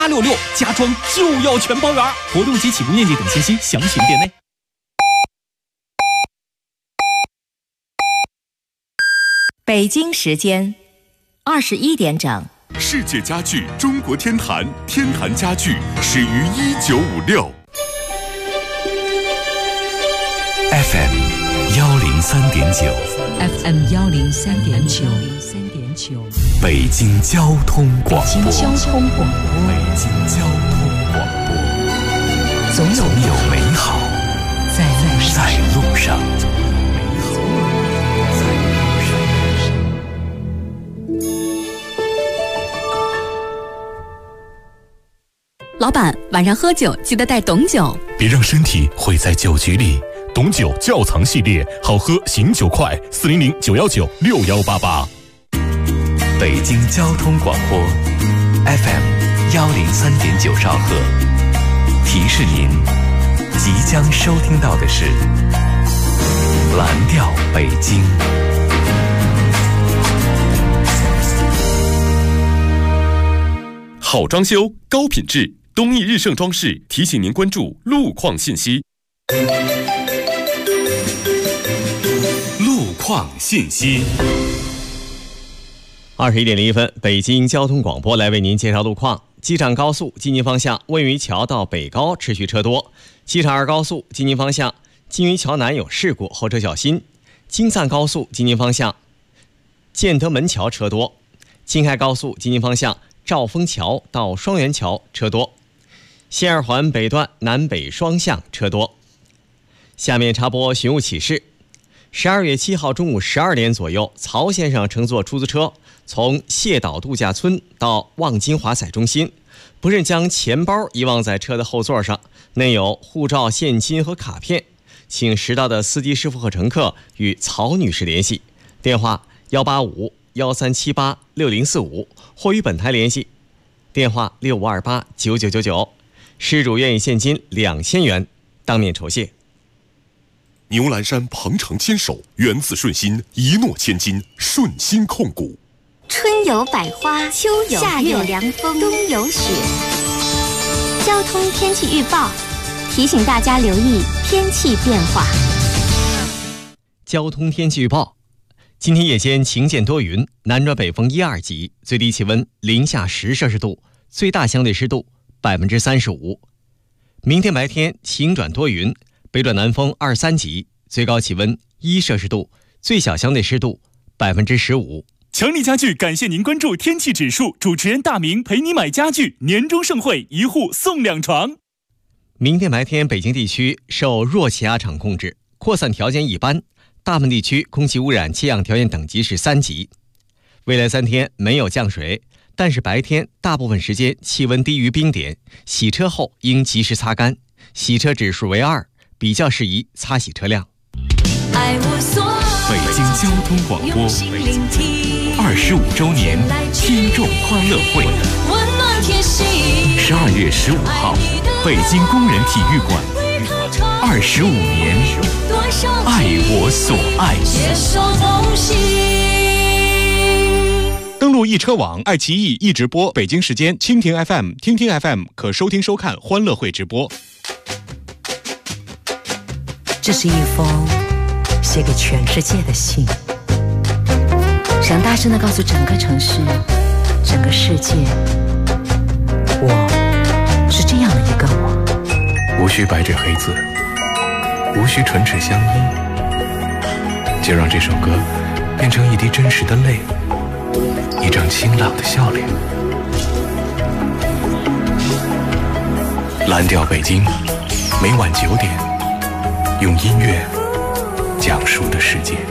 866家装就要全包圆，活动及启动链接等信息详询店内。 北京时间21点整。 世界家具中国天坛，天坛家具始于1956。 FM 103.9 FM 103.9 北京交通广播。 北京交通广播。 北京交通广播。 总有美好在路上。 老板，晚上喝酒记得带董酒， 别让身体毁在酒局里。董酒窖藏系列，好喝醒酒快，400-919-6188。 北京交通广播 FM 103.9兆赫，提示您，即将收听到的是蓝调北京。 好装修，高品质。东义日盛装饰提醒您关注路况信息。 路况信息。 21点01分，北京交通广播来为您介绍路况。机场高速京津方向温榆桥到北高持续车多，机场2高速京津方向金榆桥南有事故，后车小心。京赞高速京津方向建德门桥车多，京海高速京津方向兆丰桥到双元桥车多，西二环北段南北双向车多。下面插播寻物启事。12月7号中午12点左右，曹先生乘坐出租车从蟹岛度假村到望京华彩中心，不慎将钱包遗忘在车的后座上，内有护照、现金和卡片，请识到的司机师傅和乘客与曹女士联系，电话185-1378-6045，或与本台联系，电话6528-9999，失主愿意现金2000元当面酬谢。 牛栏山鹏程牵手，源自顺心，一诺千金，顺心控股。 春有百花，秋有夏有凉风，冬有雪。交通天气预报提醒大家留意天气变化。 交通天气预报，今天夜间晴见多云，南转北风1、2级，最低气温零下10摄氏度，最大相对湿度35%。明天白天晴转多云，北转南风2、3级，最高气温1摄氏度，最小相对湿度15%。 强力家具感谢您关注天气指数，主持人大明陪你买家具，年终盛会，1户送2床。 明天白天北京地区受弱气压场控制，扩散条件一般，大部分地区空气污染气象条件等级是3级。未来3天没有降水，但是白天大部分时间气温低于冰点，洗车后应及时擦干，洗车指数为2，比较适宜擦洗车辆。 北京交通广播25周年听众欢乐会，12月15号，北京工人体育馆，25年，爱我所爱。 登录易车网、爱奇艺易直播，北京时间蜻蜓 FM、听听 FM 可收听收看欢乐会直播。 这是一封写给全世界的信，想大声地告诉整个城市、整个世界，我是这样的一个我。 无需白纸黑字，无需唇齿相依，就让这首歌变成一滴真实的泪，一张清朗的笑脸。蓝调北京，每晚9点，用音乐讲述的世界。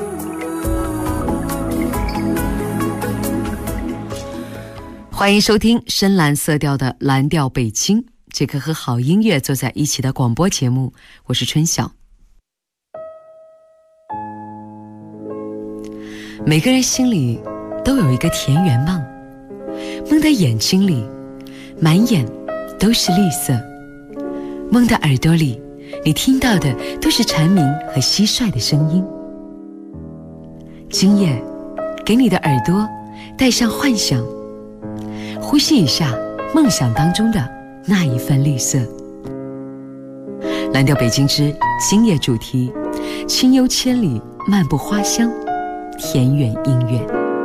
欢迎收听深蓝色调的蓝调北京，这个和好音乐坐在一起的广播节目，我是春晓。每个人心里都有一个田园梦，梦的眼睛里满眼都是绿色，梦的耳朵里你听到的都是蝉鸣和蟋蟀的声音。今夜给你的耳朵带上幻想，呼吸一下梦想当中的那一份绿色。蓝调北京之今夜主题：清幽千里，漫步花香，田园音乐。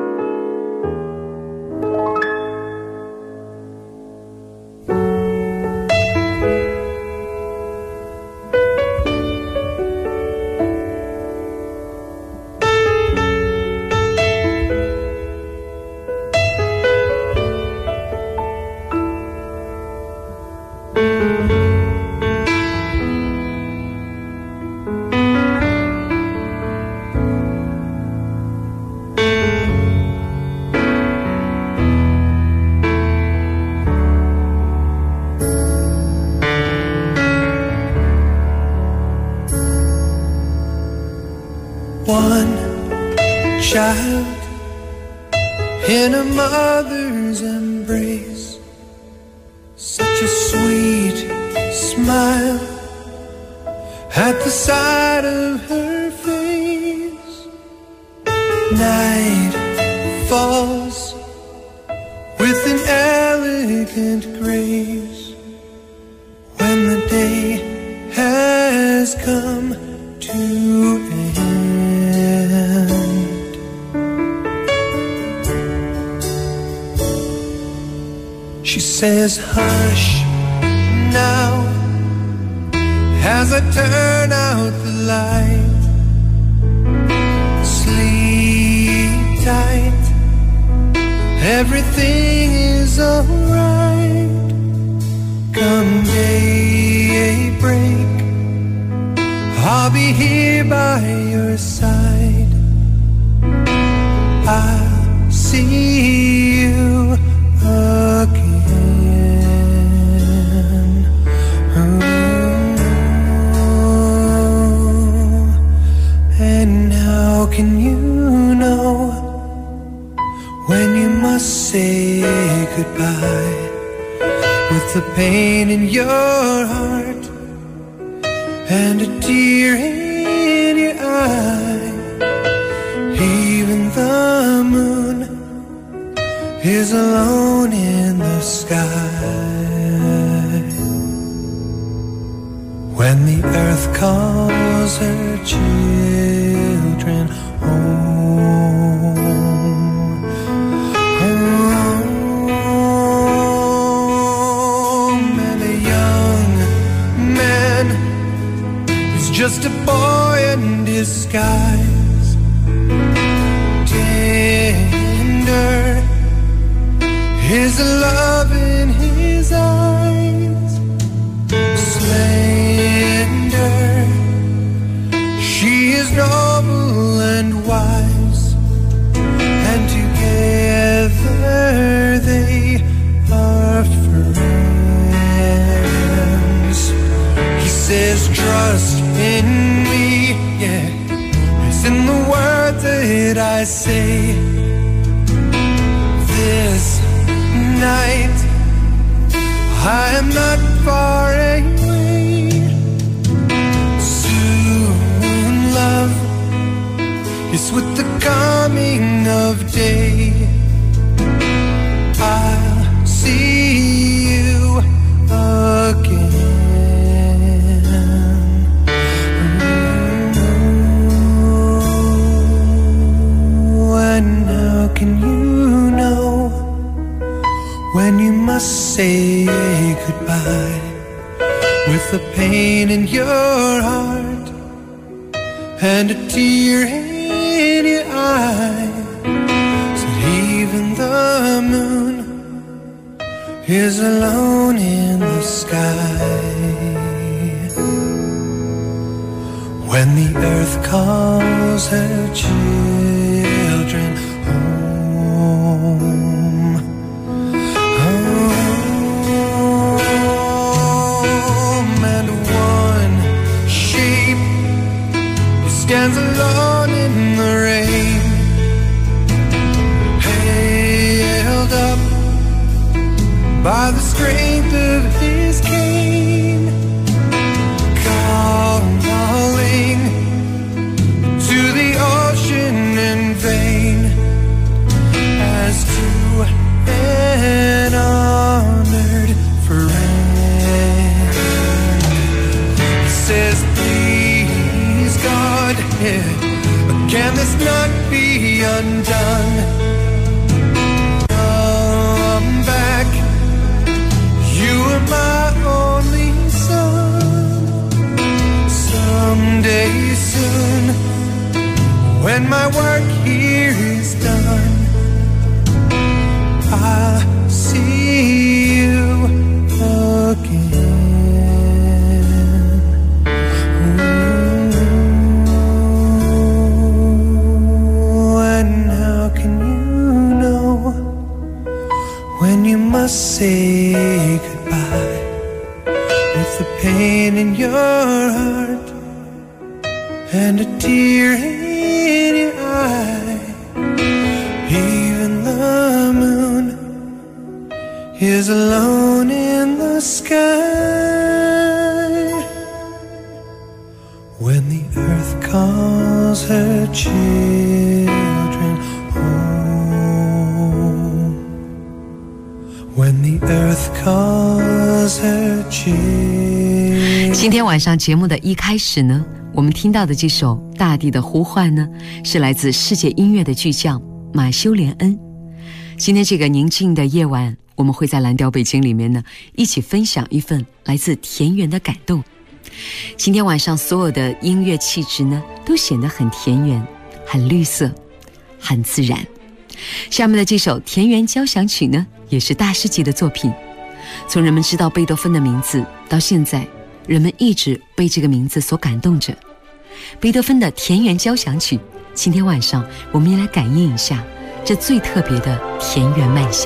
One child in a mother's embrace, such a sweet smile at the sight of her face. Night falls with an elegant grace when the day has come to end. She says, hush now, as I turn out the light. Sleep tight, everything is alright. Come daybreak, I'll be here by your side. I'll see you again. And how can you know when you must say goodbye, with the pain in your heart and a tear in your eye? Even the moon is alone in the sky when the earth calls her children home. Home. And a young man is just a boy in disguise, tender is the love in his eyes, slender, she is noble and wise, and together they are friends. He says, trust in me, yeah, it's in the words that I say. This night I am not far away. Soon love is with the coming of day. I'll see you again. And how can you know when you must say goodbye, with the pain in your heart and a tear in your eye? Said even the moon is alone in the sky when the earth calls her children home. Stands alone in the rain, held up by the strength of his cane, calling to the ocean in vain, as to an honor say soon, when my work here is done, I'll see you again. Ooh, and how can you know when you must say goodbye, with the pain in your heart and a tear in your eye? Even the moon is alone in the sky, when the earth calls her children home, when the earth calls her children. 今天晚上节目的一开始呢，我们听到的这首《大地的呼唤》呢，是来自世界音乐的巨匠马修·连恩。今天这个宁静的夜晚，我们会在蓝调北京里面呢，一起分享一份来自田园的感动。今天晚上所有的音乐气质呢，都显得很田园，很绿色，很自然。下面的这首《田园交响曲》呢，也是大师级的作品。从人们知道贝多芬的名字到现在，人们一直被这个名字所感动着。贝多芬的《田园交响曲》，今天晚上我们也来感应一下这最特别的田园慢响。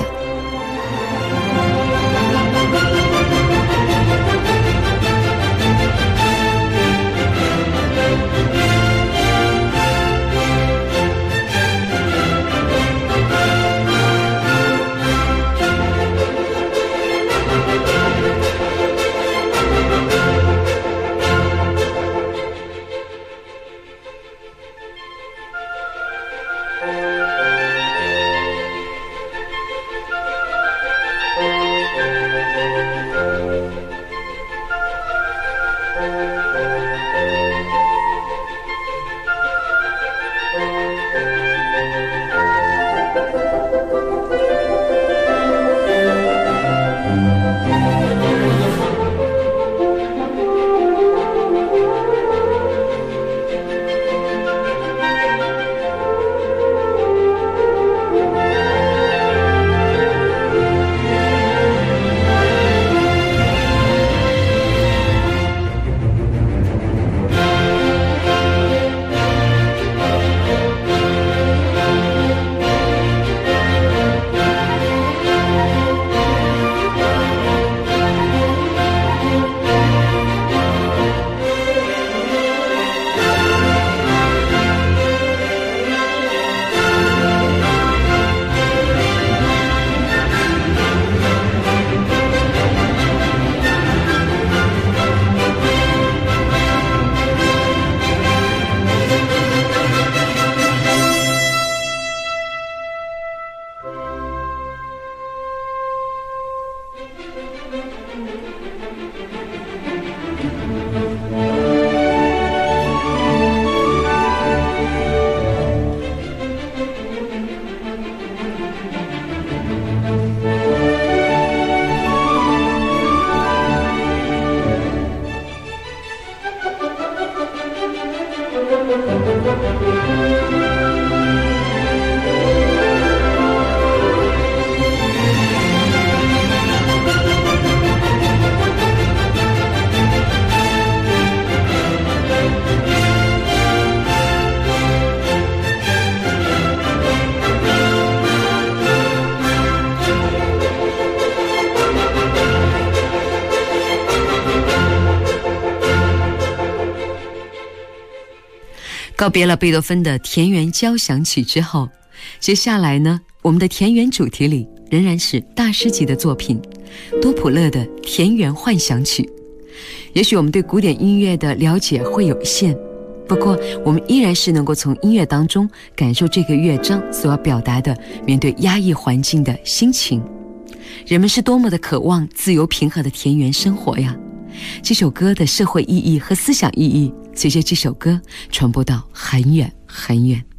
告别了贝多芬的田园交响曲之后，接下来呢，我们的田园主题里仍然是大师级的作品，多普勒的田园幻想曲。也许我们对古典音乐的了解会有限，不过我们依然是能够从音乐当中感受这个乐章所要表达的面对压抑环境的心情。人们是多么的渴望自由平和的田园生活呀！这首歌的社会意义和思想意义随着这首歌传播到很远很远。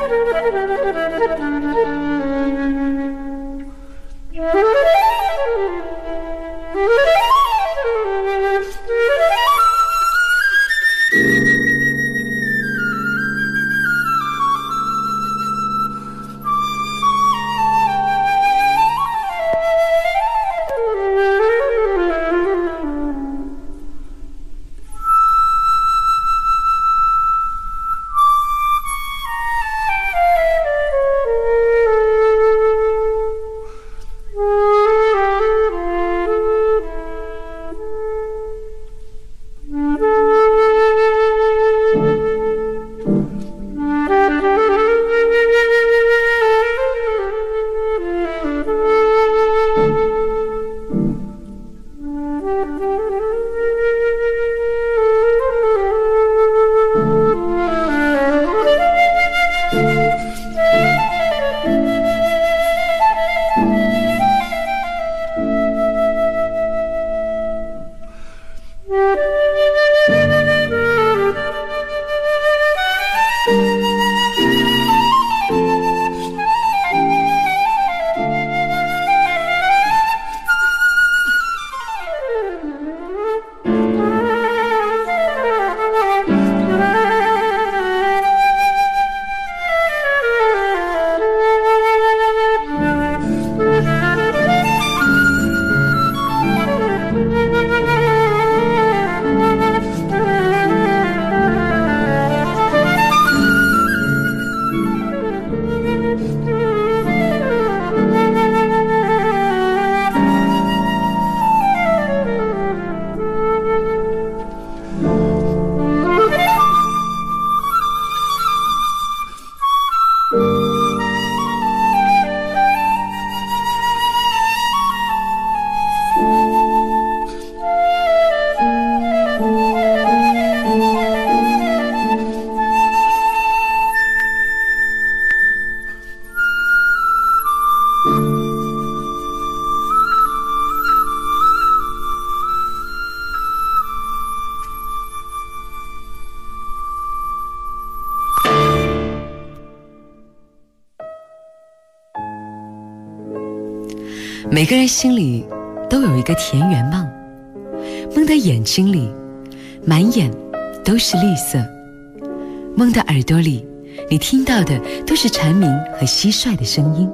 每个人心里都有一个田园梦，梦的眼睛里满眼都是绿色，梦的耳朵里你听到的都是蝉鸣和蟋蟀的声音。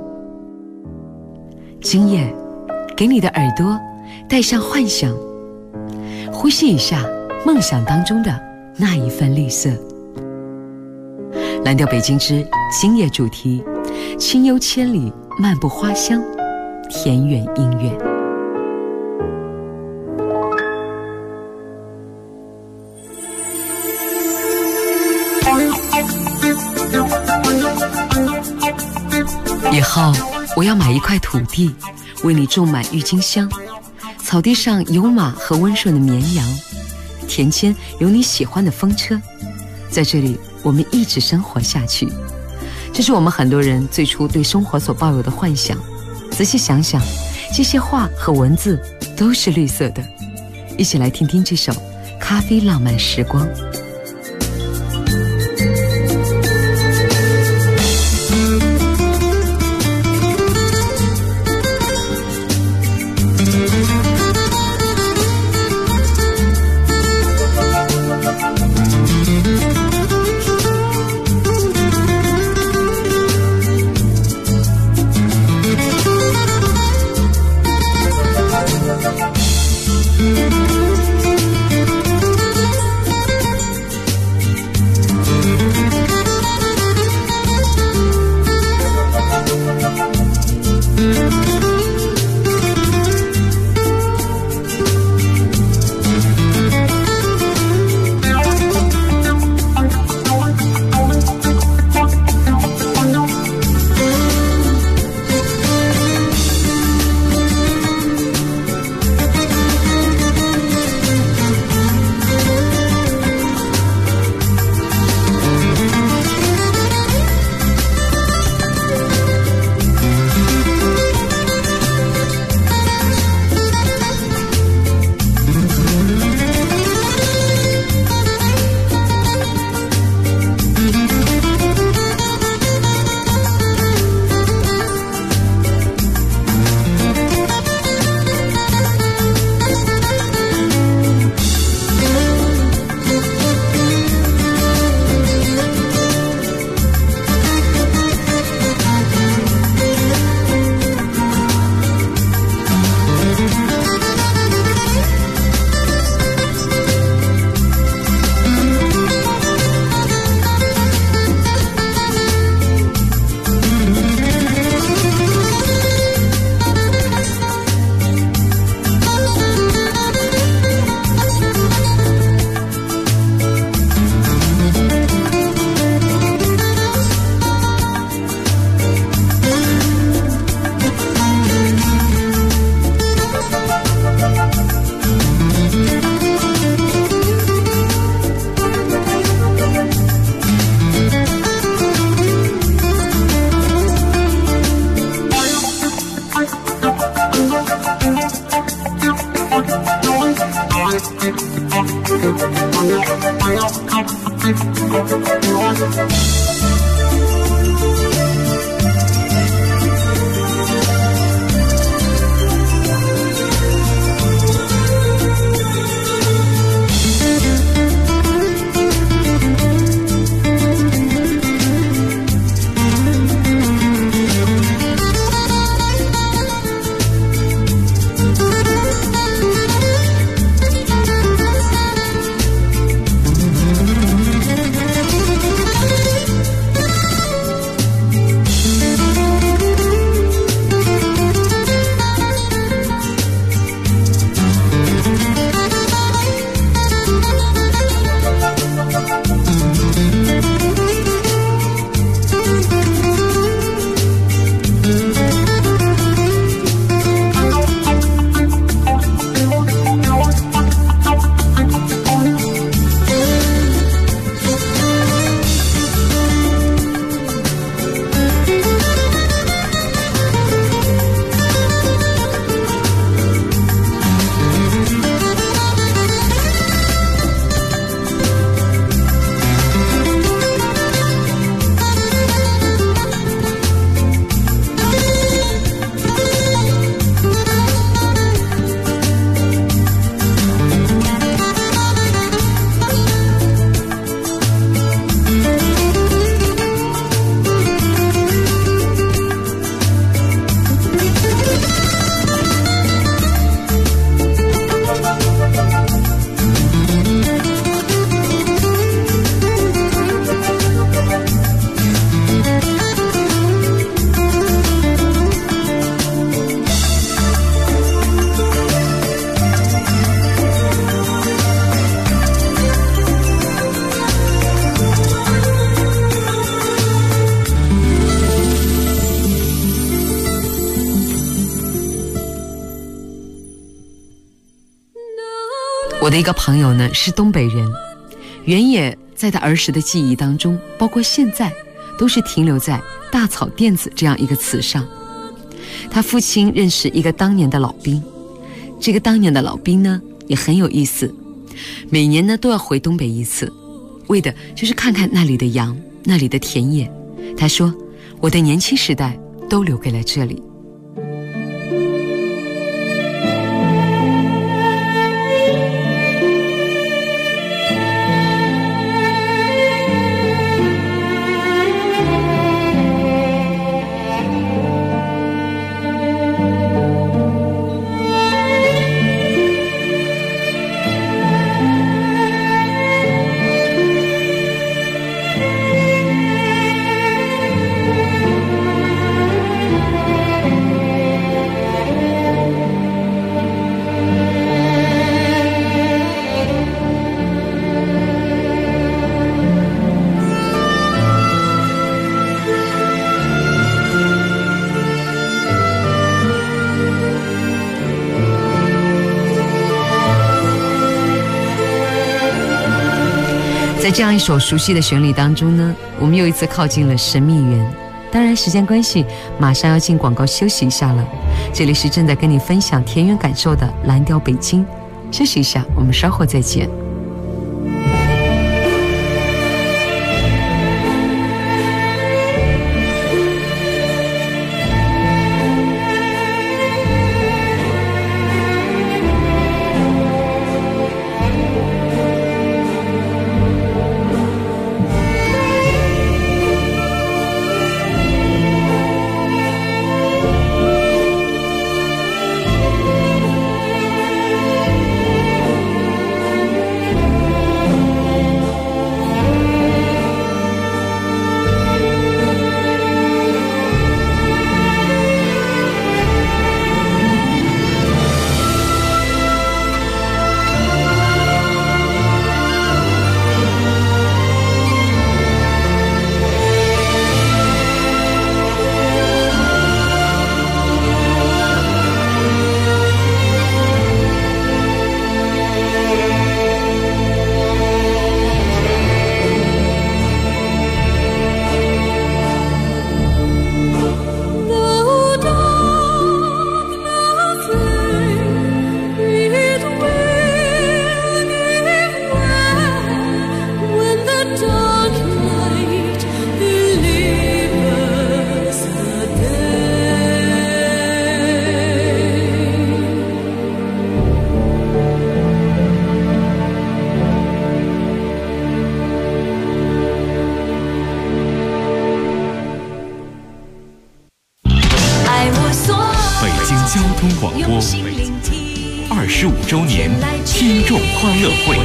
今夜给你的耳朵带上幻想，呼吸一下梦想当中的那一份绿色。蓝调北京之今夜主题，清幽千里漫步花香，田园音乐。以后我要买一块土地，为你种满郁金香，草地上有马和温顺的绵羊，田间有你喜欢的风车，在这里我们一直生活下去。这是我们很多人最初对生活所抱有的幻想。仔细想想，这些话和文字都是绿色的。一起来听听这首《咖啡浪漫时光》。 的一个朋友呢是东北人，原野在他儿时的记忆当中，包括现在，都是停留在大草甸子这样一个词上。他父亲认识一个当年的老兵，这个当年的老兵呢也很有意思，每年呢都要回东北一次，为的就是看看那里的羊，那里的田野。他说，我的年轻时代都留给了这里。在这样一首熟悉的旋律当中呢，我们又一次靠近了神秘园。当然时间关系，马上要进广告休息一下了。这里是正在跟你分享田园感受的蓝调北京，休息一下，我们稍后再见。 广播25周年听众欢乐会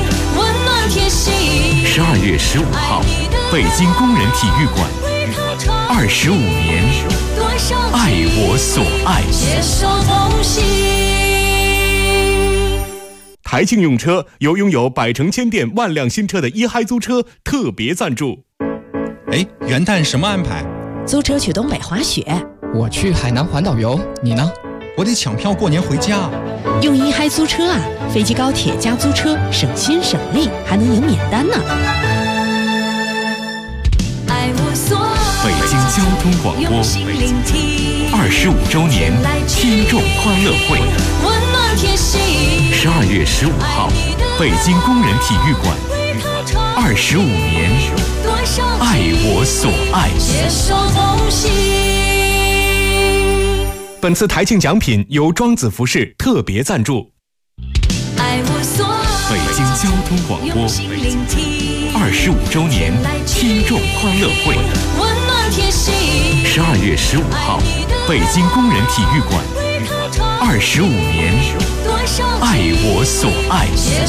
，12月15号，北京工人体育馆，25年，爱我所爱。 台庆用车由拥有百城千店万辆新车的一嗨租车特别赞助。 哎，元旦什么安排？ 租车去东北滑雪。 我去海南环岛游，你呢？ 我得抢票过年回家。 用一嗨租车啊，飞机高铁加租车，省心省力，还能赢免单呢。 北京交通广播25周年听众欢乐会，12月15号，北京工人体育馆，25年，爱我所爱。 本次台庆奖品由庄子服饰特别赞助。 北京交通广播25周年听众欢乐会，12月15号，北京工人体育馆，25年，爱我所爱。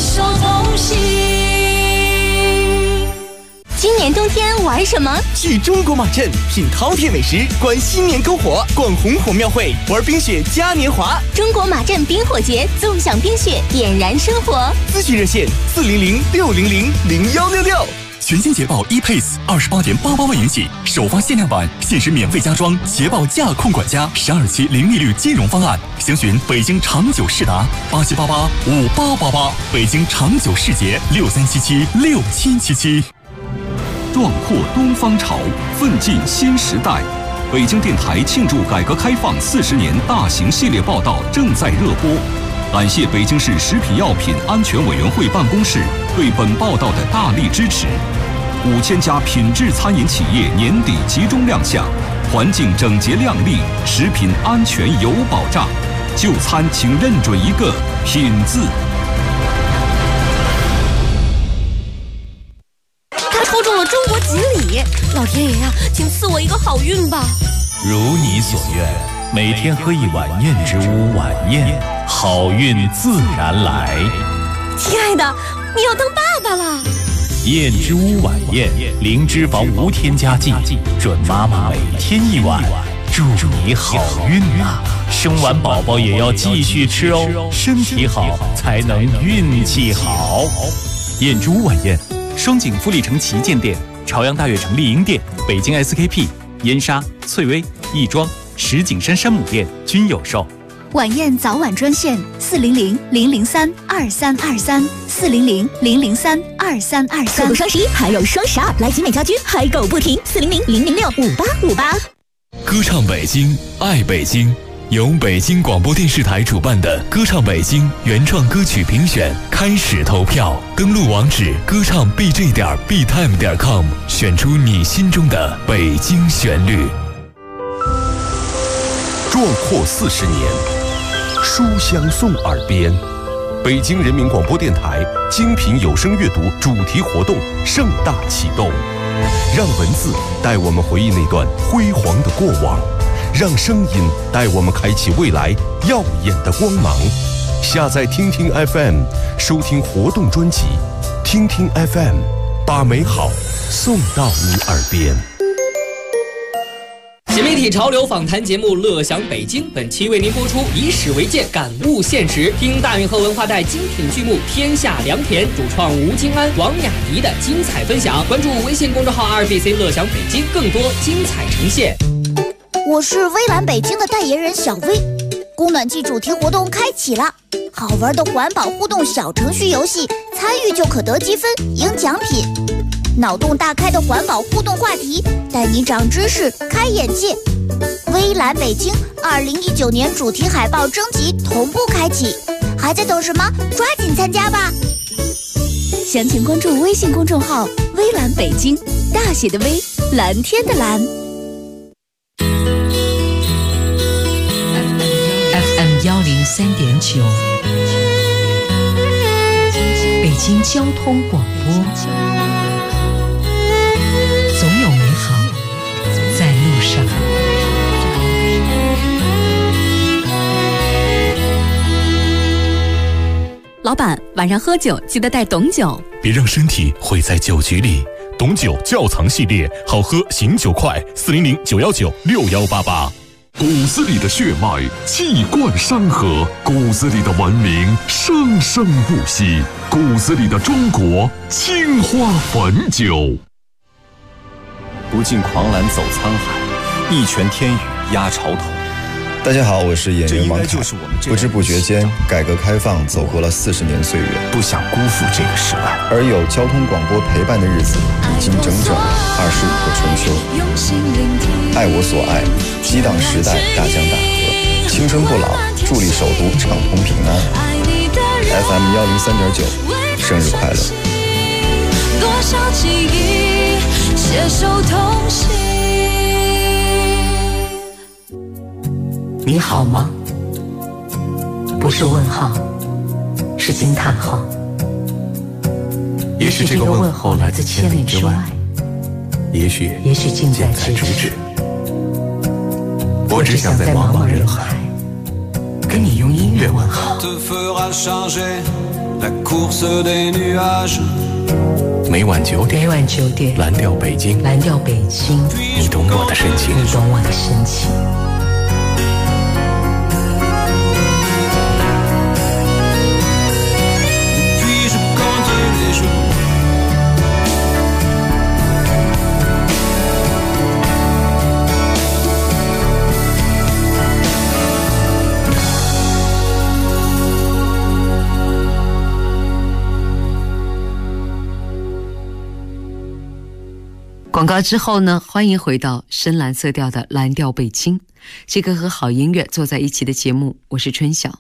今年冬天玩什么？ 去中国马镇品饕餮美食，观新年篝火，逛红火庙会，玩冰雪嘉年华。 中国马镇冰火节，纵享冰雪，点燃生活。 咨询热线400-600-0166。 全新捷豹 ePace28.88万元起，首发限量版，限时免费加装捷豹驾控管家，12期零利率金融方案。详询北京长久世达87885888，北京长久世捷63776777。 壮阔东方潮，奋进新时代。北京电台庆祝改革开放40年大型系列报道正在热播。感谢北京市食品药品安全委员会办公室对本报道的大力支持。5000家品质餐饮企业年底集中亮相，环境整洁亮丽，食品安全有保障。就餐请认准一个“品”字。 他抽中了中国锦鲤，老天爷呀，请赐我一个好运吧！ 如你所愿，每天喝一碗燕之屋晚宴，好运自然来。 亲爱的，你要当爸爸了！ 燕之屋晚宴，零脂肪无添加剂，准妈妈每天一碗，祝你好运啊！生完宝宝也要继续吃哦，身体好才能运气好。 燕之屋晚宴，双井富力城旗舰店、朝阳大悦城丽婴店、北京 SKP、燕莎、翠微、亦庄、石景山山姆店均有售。 晚宴早晚专线400-003-2323，400-003-2323。 错过双11还有双12，来集美家居嗨购不停，400-006-5858。 歌唱北京，爱北京，由北京广播电视台主办的歌唱北京原创歌曲评选开始投票，登录网址歌唱 bj.btime.com， 选出你心中的北京旋律。 壮阔40年，书香送耳边。北京人民广播电台精品有声阅读主题活动盛大启动，让文字带我们回忆那段辉煌的过往，让声音带我们开启未来耀眼的光芒。下载听听 FM， 收听活动专辑。听听 FM， 把美好送到你耳边。 新媒体潮流访谈节目《乐享北京》本期为您播出以史为鉴，感悟现实。听大运河文化带精品剧目《天下良田》，主创吴京安、王雅迪的精彩分享。关注微信公众号2BC 乐享北京，更多精彩呈现。 我是微蓝北京的代言人小薇。供暖季主题活动开启了，好玩的环保互动小程序游戏，参与就可得积分赢奖品。脑洞大开的环保互动话题，带你长知识开眼界。微蓝北京2019年主题海报征集同步开启，还在等什么？抓紧参加吧！ 详情关注微信公众号微蓝北京，大写的微，蓝天的蓝。 FM 103.9，北京交通广播。总有美好在路上。 老板，晚上喝酒记得带董酒， 别让身体毁在酒局里。董酒窖藏系列，好喝醒酒快，400-919-6188。 骨子里的血脉气贯山河，骨子里的文明生生不息，骨子里的中国青花汾酒。 不尽狂澜走沧海，一拳天宇压潮头。 大家好，我是演员王凯。不知不觉间，改革开放走过了40年岁月， 不想辜负这个时代。 而有交通广播陪伴的日子，已经整整25个春秋。爱我所爱，激荡时代，大江大河，青春不老，助力首都畅通平安。FM 103.9，生日快乐！ 多少记忆携手同行。 你好吗？不是问号，是惊叹号。 也许这个问候来自千里之外，也许近在咫尺。我只想在茫茫人海跟你用音乐问好。每晚9点，蓝调北京，你懂我的深情， 广告之后呢，欢迎回到深蓝色调的蓝调北京，这个和好音乐坐在一起的节目，我是春晓。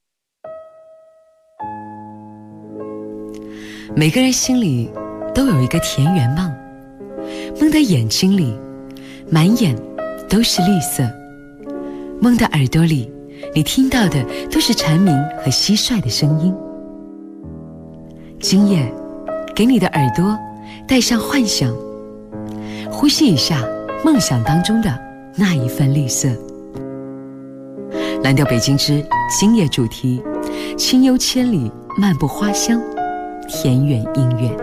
每个人心里都有一个田园梦，梦的眼睛里满眼都是绿色，梦的耳朵里你听到的都是蝉鸣和蟋蟀的声音。今夜给你的耳朵带上幻想，呼吸一下梦想当中的那一份绿色。蓝调北京之今夜主题：清幽千里，漫步花香，田园音乐。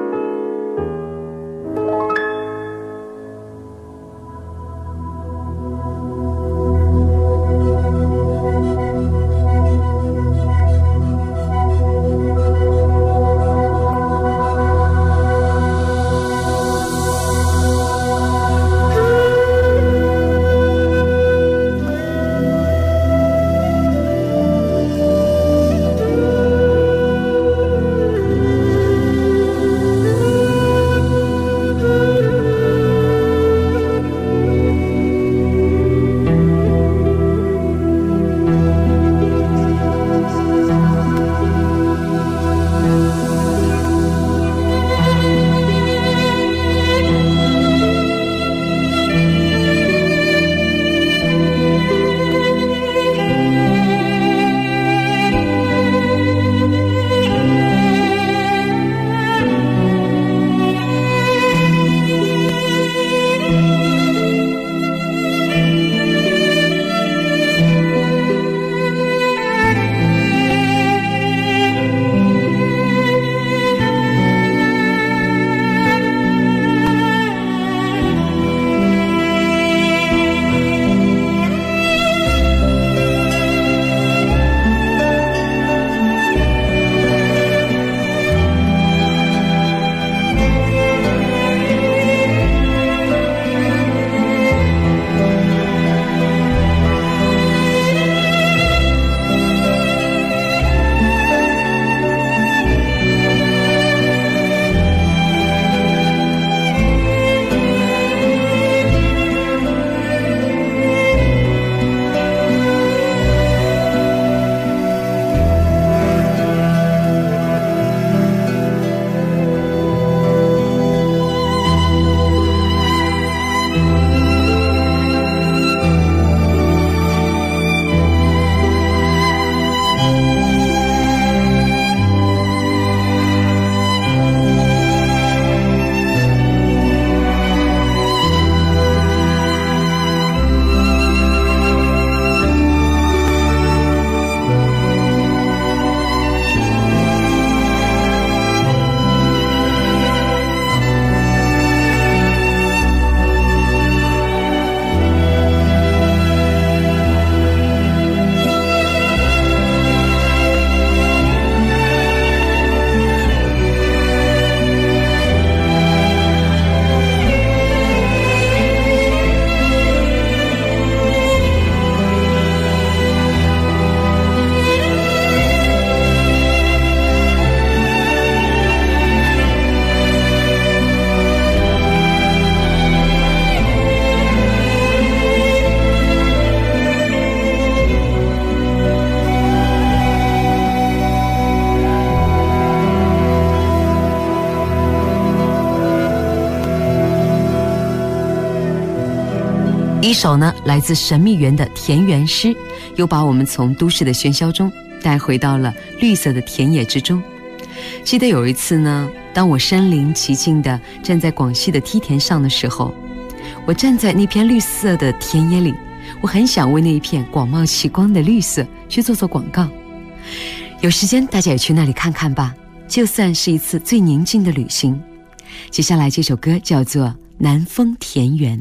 一首呢来自神秘园的田园诗，又把我们从都市的喧嚣中带回到了绿色的田野之中。记得有一次呢，当我身临其境地站在广西的梯田上的时候，我站在那片绿色的田野里，我很想为那一片广袤奇光的绿色去做广告。有时间大家也去那里看看吧，就算是一次最宁静的旅行。接下来这首歌叫做《南风田园》。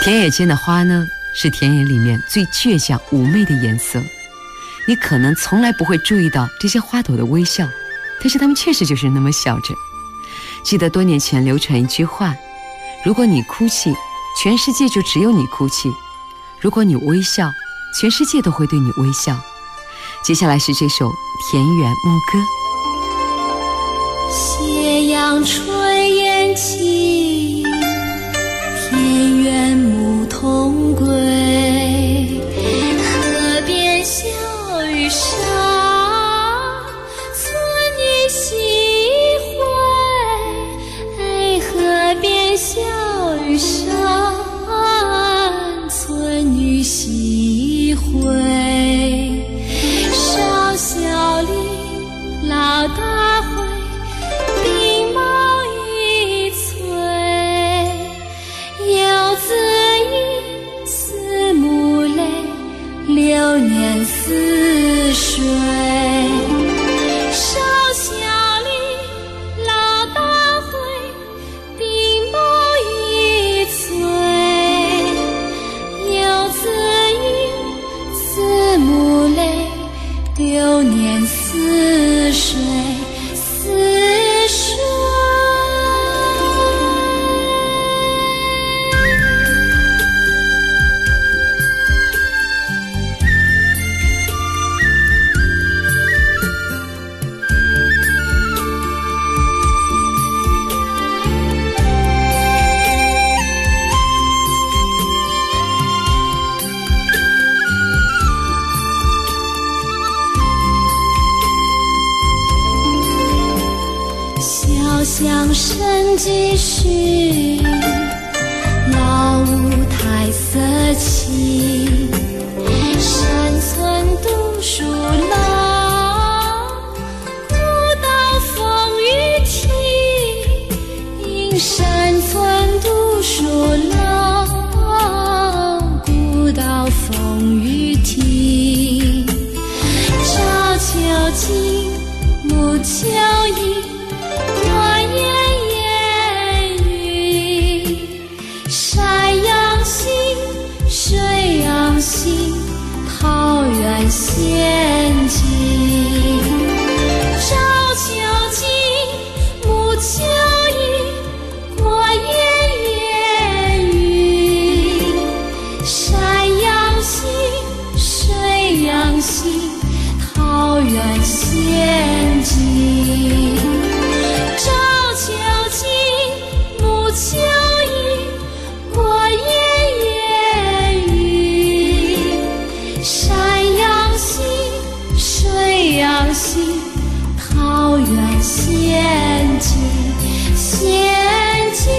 田野间的花呢，是田野里面最倔强妩媚的颜色。你可能从来不会注意到这些花朵的微笑，但是它们确实就是那么笑着。记得多年前流传一句话：如果你哭泣，全世界就只有你哭泣；如果你微笑，全世界都会对你微笑。接下来是这首田园牧歌。 斜阳春燕起，田园牧童归。河边小雨洒，村女细回。河边小雨洒，村女细回。少小里，老大回。鬓毛一翠，游子吟，思慕泪，流年似水。少小里，老大回，鬓毛一翠，游子吟，思慕泪，流年似水。响声继续，老屋台色起，山村读书郎，古道风雨停。山村读书郎，古道风雨停。朝秋晴，暮秋阴。我烟烟雨，山阳行，水阳行，桃源仙境。朝秋晴，暮秋阴，我烟烟雨。山阳行，水阳行，桃源仙境。朝秋晴，暮秋阴，我烟烟雨。山阳行，水阳行，桃源仙境，仙境。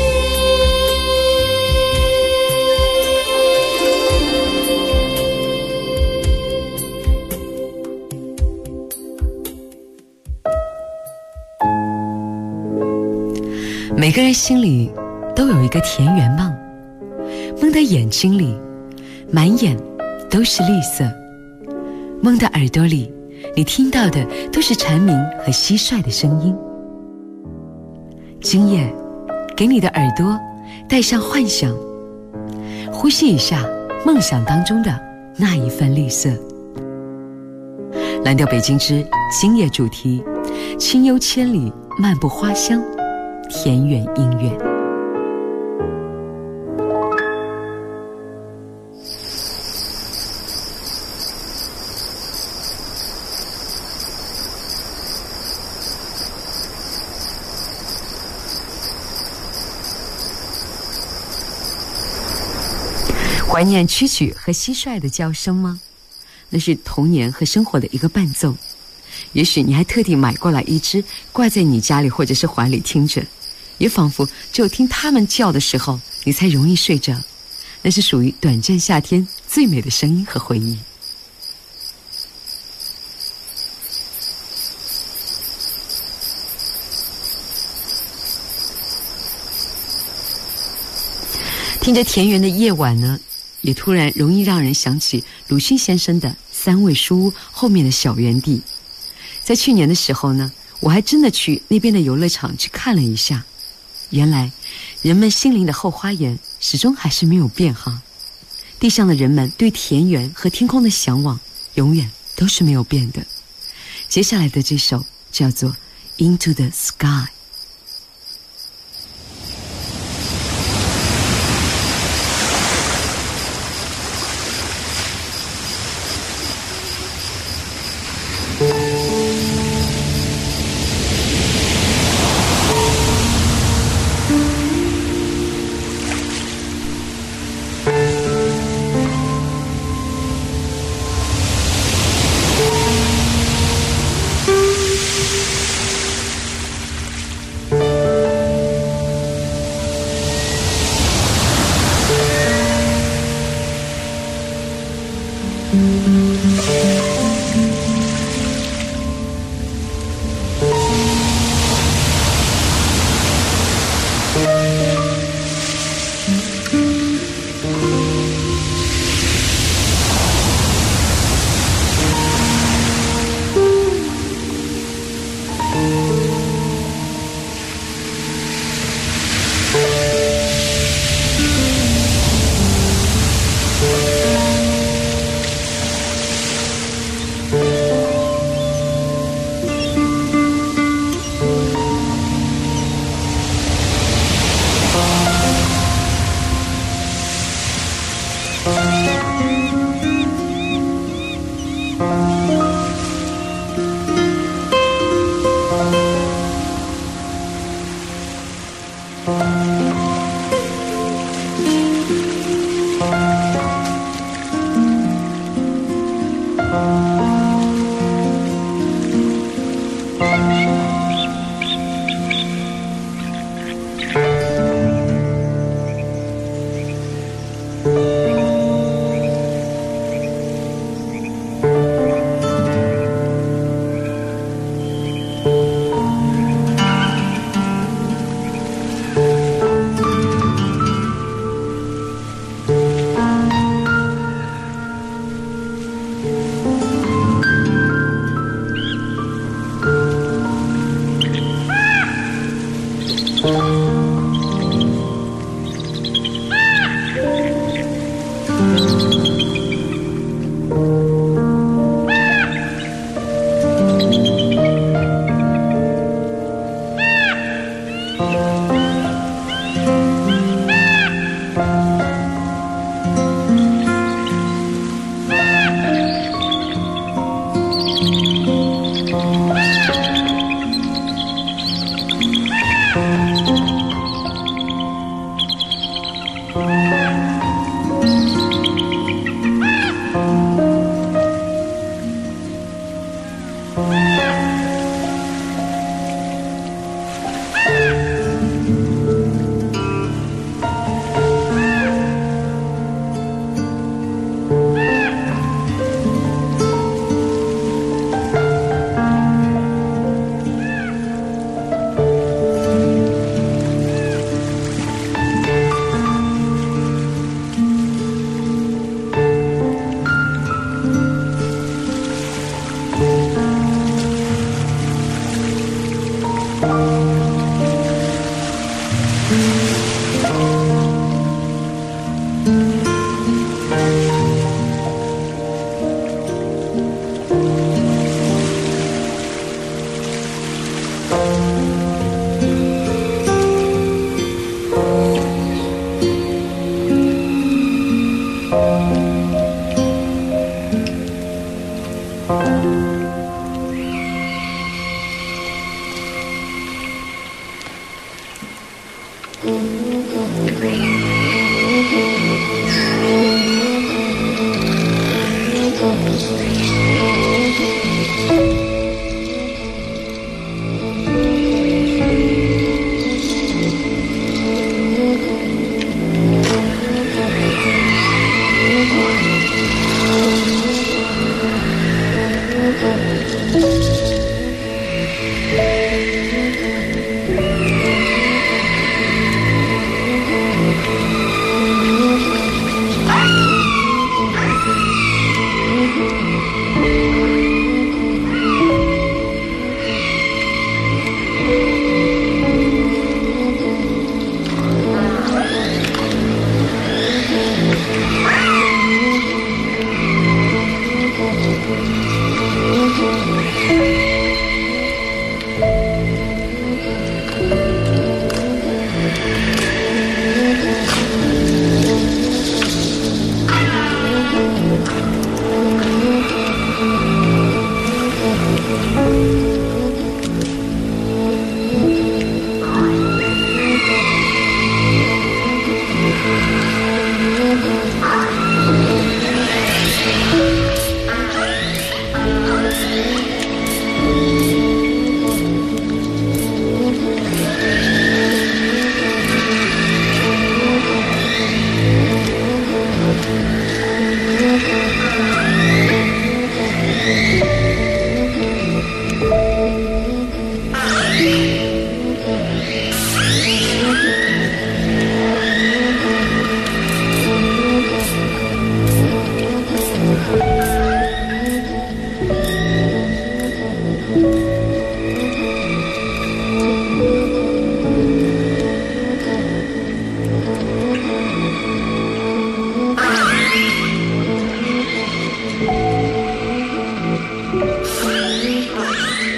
每个人心里都有一个田园梦，梦的眼睛里满眼都是绿色，梦的耳朵里你听到的都是蝉鸣和蟋蟀的声音。今夜给你的耳朵带上幻想，呼吸一下梦想当中的那一份绿色。蓝调北京之今夜主题：清幽千里，漫步花香，田园音乐。怀念蛐蛐和蟋蟀的叫声吗？那是童年和生活的一个伴奏。也许你还特地买过来一只，挂在你家里或者是怀里听着，也仿佛只有听它们叫的时候，你才容易睡着。那是属于短暂夏天最美的声音和回忆。听着田园的夜晚呢，也突然容易让人想起鲁迅先生的三味书屋后面的小园地。在去年的时候呢，我还真的去那边的游乐场去看了一下，原来人们心灵的后花园始终还是没有变哈。地上的人们对田园和天空的向往，永远都是没有变的。接下来的这首叫做 Into the Sky。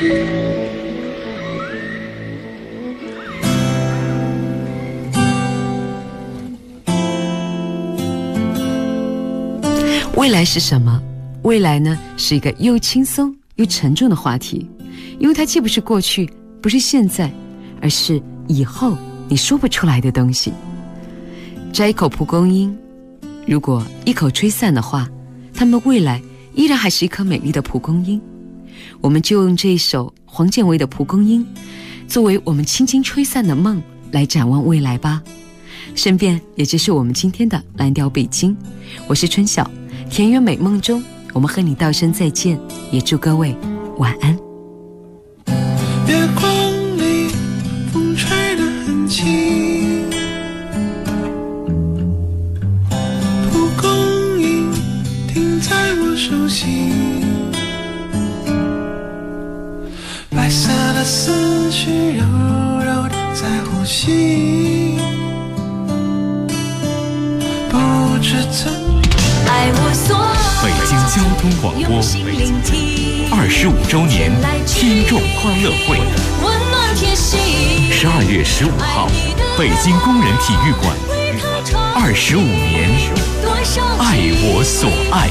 未来是什么？未来呢，是一个又轻松又沉重的话题，因为它既不是过去，不是现在，而是以后你说不出来的东西。摘一口蒲公英，如果一口吹散的话，它们的未来依然还是一颗美丽的蒲公英。我们就用这一首黄建为的《蒲公英》作为我们轻轻吹散的梦来展望未来吧。身边也就是我们今天的蓝调北京，我是春晓，田园美梦中我们和你道声再见，也祝各位晚安。 月光里风吹得很轻，蒲公英停在我手心，白色的思绪柔柔的在呼吸，不知怎爱我所北京交通广播25周年听众欢乐会，12月15号，北京工人体育馆，25年，爱我所爱。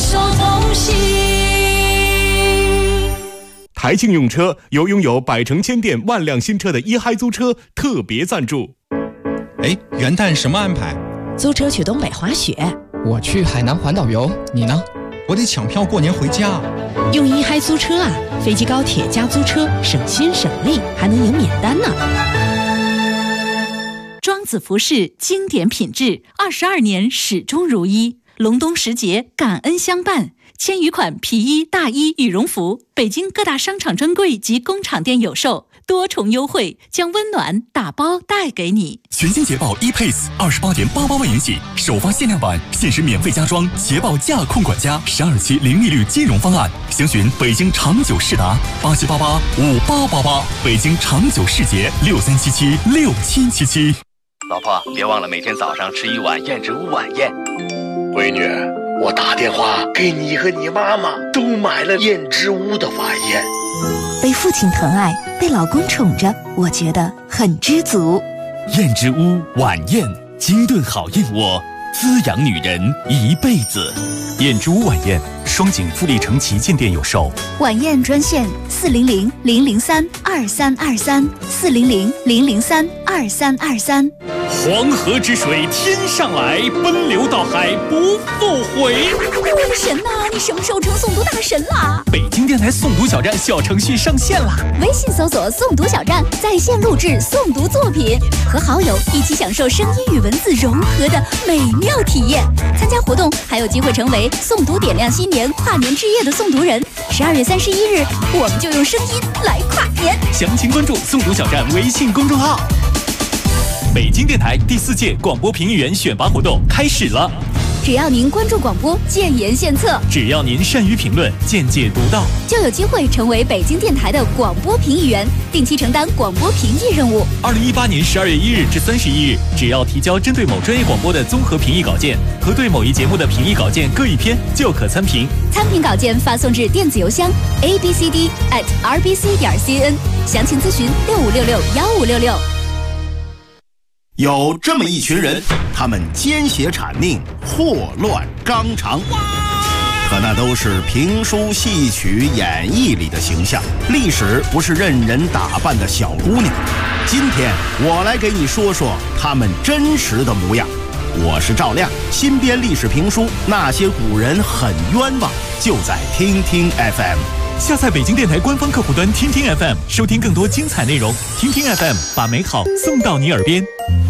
台庆用车由拥有百城千店万辆新车的一嗨租车特别赞助。 哎，元旦什么安排？ 租车去东北滑雪。 我去海南环岛游，你呢？我得抢票过年回家。 用一嗨租车啊，飞机高铁加租车，省心省力，还能赢免单呢。 庄子服饰经典品质，22年始终如一。隆冬时节，感恩相伴。千余款皮衣、大衣、羽绒服，北京各大商场专柜及工厂店有售，多重优惠，将温暖打包带给你。 全新捷豹 ePace 28.88万元起，首发限量版，限时免费加装捷豹驾控管家12期零利率金融方案，详询北京长久世达87885888，北京长久世捷63776777。 老婆，别忘了每天早上吃一碗燕之屋晚宴。 闺女，我打电话给你和你妈妈都买了燕之屋的晚宴。 被父亲疼爱，被老公宠着，我觉得很知足。 燕之屋晚宴，精炖好燕窝，滋养女人一辈子。 燕之屋晚宴，双井富力城旗舰店有售。 晚宴专线400-003-2323，400-003-2323。 黄河之水天上来，奔流到海不复回。 神呐，你什么时候成诵读大神啦？ 北京电台诵读小站小程序上线啦！ 微信搜索诵读小站，在线录制诵读作品，和好友一起享受声音与文字融合的美妙体验。参加活动还有机会成为诵读点亮新年跨年之夜的诵读人。12月31日，我们就用声音来跨年。 详情关注诵读小站微信公众号。北京电台第4届广播评议员选拔活动开始了。 只要您关注广播，建言献策； 只要您善于评论，见解独到， 就有机会成为北京电台的广播评议员，定期承担广播评议任务。 2018年12月1日至31日，只要提交针对某专业广播的综合评议稿件和对某一节目的评议稿件各一篇，就可参评。 参评稿件发送至电子邮箱 abcd@rbc.cn， 详情咨询65661566。 有这么一群人，他们奸邪谄佞，祸乱纲常，可那都是评书、戏曲、演绎里的形象。历史不是任人打扮的小姑娘。今天我来给你说说他们真实的模样。我是赵亮，新编历史评书《那些古人很冤枉》，就在听听 FM。 下载北京电台官方客户端听听 FM， 收听更多精彩内容。听听 FM， 把美好送到你耳边。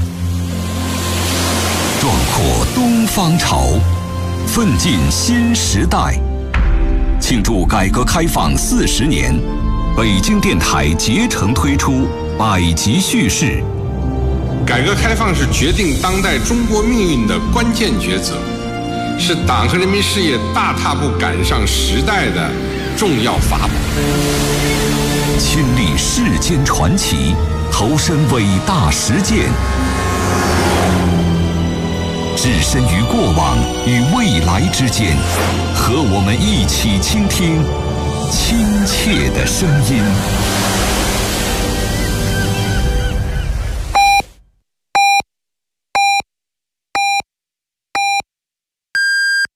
壮阔东方潮，奋进新时代。庆祝改革开放40年，北京电台竭诚推出百集叙事。 改革开放是决定当代中国命运的关键抉择，是党和人民事业大踏步赶上时代的重要法宝。 亲历世间传奇，投身伟大实践，置身于过往与未来之间，和我们一起倾听亲切的声音。